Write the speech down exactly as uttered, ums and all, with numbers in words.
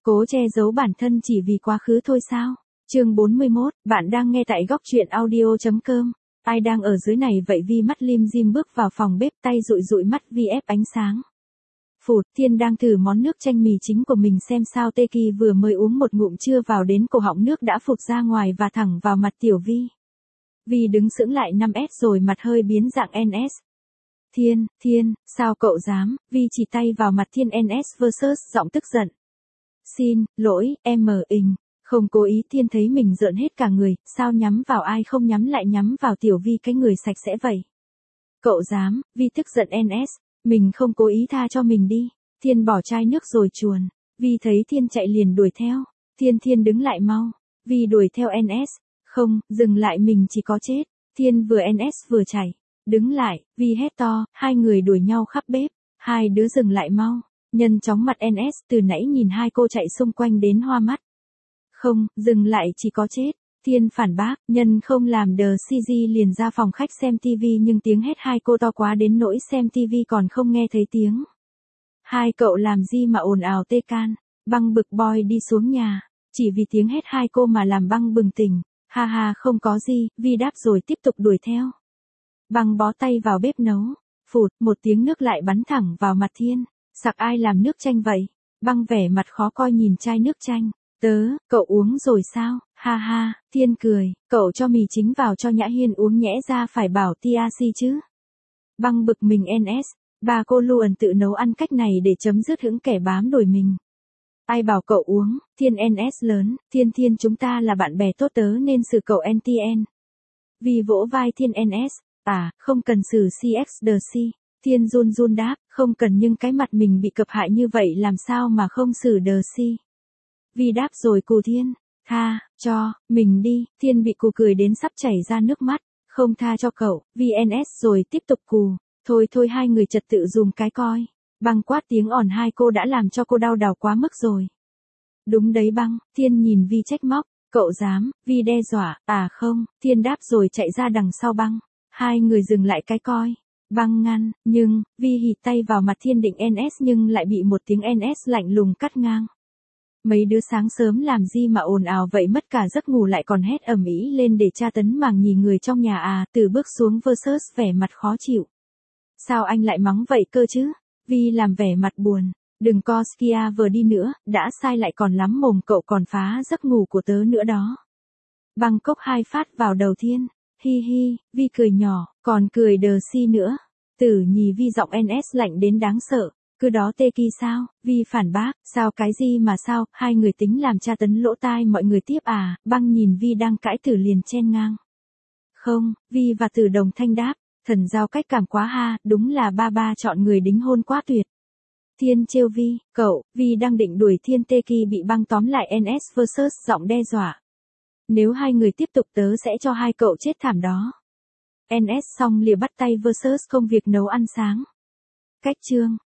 Cố che giấu bản thân chỉ vì quá khứ thôi sao? Chương bốn mươi mốt, bạn đang nghe tại góc truyện audio chấm com. Ai đang ở dưới này vậy? Vi mắt lim dim bước vào phòng bếp, tay dụi dụi mắt vi ép ánh sáng. Phụt, Thiên đang thử món nước chanh mì chính của mình xem sao. Tê Kỳ vừa mới uống một ngụm chưa vào đến cổ họng, nước đã phụt ra ngoài và thẳng vào mặt Tiểu Vi. Vi đứng sững lại năm ét rồi mặt hơi biến dạng en ét. Thiên, Thiên, sao cậu dám? Vi chỉ tay vào mặt Thiên. en ét versus giọng tức giận. Xin, lỗi, em mờ ình. Không cố ý. Thiên thấy mình rợn hết cả người, sao nhắm vào ai không nhắm lại nhắm vào Tiểu Vi cái người sạch sẽ vậy? Cậu dám? Vi tức giận en ét. Mình không cố ý, tha cho mình đi. Thiên bỏ chai nước rồi chuồn. Vi thấy Thiên chạy liền đuổi theo. Thiên Thiên đứng lại mau. Vi đuổi theo en ét. Không, dừng lại, mình chỉ có chết. Thiên vừa en ét vừa chạy. Đứng lại, Vi hét to, hai người đuổi nhau khắp bếp. Hai đứa dừng lại mau. Nhân chóng mặt en ét từ nãy nhìn hai cô chạy xung quanh đến hoa mắt. Không, dừng lại, chỉ có chết. Thiên phản bác, Nhân không làm đờ xê giê liền ra phòng khách xem tivi, nhưng tiếng hét hai cô to quá đến nỗi xem tivi còn không nghe thấy tiếng. Hai cậu làm gì mà ồn ào tê can? Băng bực boy đi xuống nhà. Chỉ vì tiếng hét hai cô mà làm Băng bừng tỉnh. Ha ha, không có gì. Vi đáp rồi tiếp tục đuổi theo. Băng bó tay vào bếp nấu. Phụt, một tiếng nước lại bắn thẳng vào mặt Thiên. Sặc, ai làm nước chanh vậy? Băng vẻ mặt khó coi nhìn chai nước chanh. Tớ, cậu uống rồi sao? Ha ha, Thiên cười, cậu cho mì chính vào cho Nhã Hiên uống nhẽ ra phải bảo Tia Si chứ. Băng bực mình en ét, bà cô luôn tự nấu ăn cách này để chấm dứt hững kẻ bám đuổi mình. Ai bảo cậu uống? Thiên en ét lớn, Thiên Thiên chúng ta là bạn bè tốt, tớ nên xử cậu en tê en. Vì vỗ vai Thiên en ét, à, không cần xử xê ích đờ xê. Thiên run run đáp, không cần, nhưng cái mặt mình bị cập hại như vậy làm sao mà không xử đờ xê. Vi đáp rồi cù Thiên, tha, cho, mình đi. Thiên bị cù cười đến sắp chảy ra nước mắt, không tha cho cậu. Vi en ét rồi tiếp tục cù, thôi thôi hai người trật tự dùm cái coi. Băng quát tiếng ỏn hai cô đã làm cho cô đau đầu quá mức rồi. Đúng đấy Băng, Thiên nhìn Vi trách móc, cậu dám? Vi đe dọa, à không, Thiên đáp rồi chạy ra đằng sau Băng. Hai người dừng lại cái coi. Băng ngăn, nhưng, Vi hịt tay vào mặt Thiên định en ét nhưng lại bị một tiếng en ét lạnh lùng cắt ngang. Mấy đứa sáng sớm làm gì mà ồn ào vậy, mất cả giấc ngủ lại còn hét ầm ĩ lên để tra tấn màng nhì người trong nhà à? Từ bước xuống versus vẻ mặt khó chịu. Sao anh lại mắng vậy cơ chứ? Vi làm vẻ mặt buồn. Đừng co skia vờ đi nữa, đã sai lại còn lắm mồm, cậu còn phá giấc ngủ của tớ nữa đó. Băng cốc hai phát vào đầu Thiên. Hi hi, Vi cười nhỏ, còn cười đờ si nữa. Tử nhì Vi giọng en ét lạnh đến đáng sợ. Cứ đó Tê Kỳ sao? Vi phản bác, sao cái gì mà sao, hai người tính làm tra tấn lỗ tai mọi người tiếp à? Băng nhìn Vi đang cãi Tử liền chen ngang. Không, Vi và Tử đồng thanh đáp, thần giao cách cảm quá ha, đúng là ba ba chọn người đính hôn quá tuyệt. Thiên trêu Vi, cậu, Vi đang định đuổi Thiên. Tê Kỳ bị Băng tóm lại en ét versus giọng đe dọa. Nếu hai người tiếp tục tớ sẽ cho hai cậu chết thảm đó. en ét xong lìa bắt tay versus công việc nấu ăn sáng. Cách chương.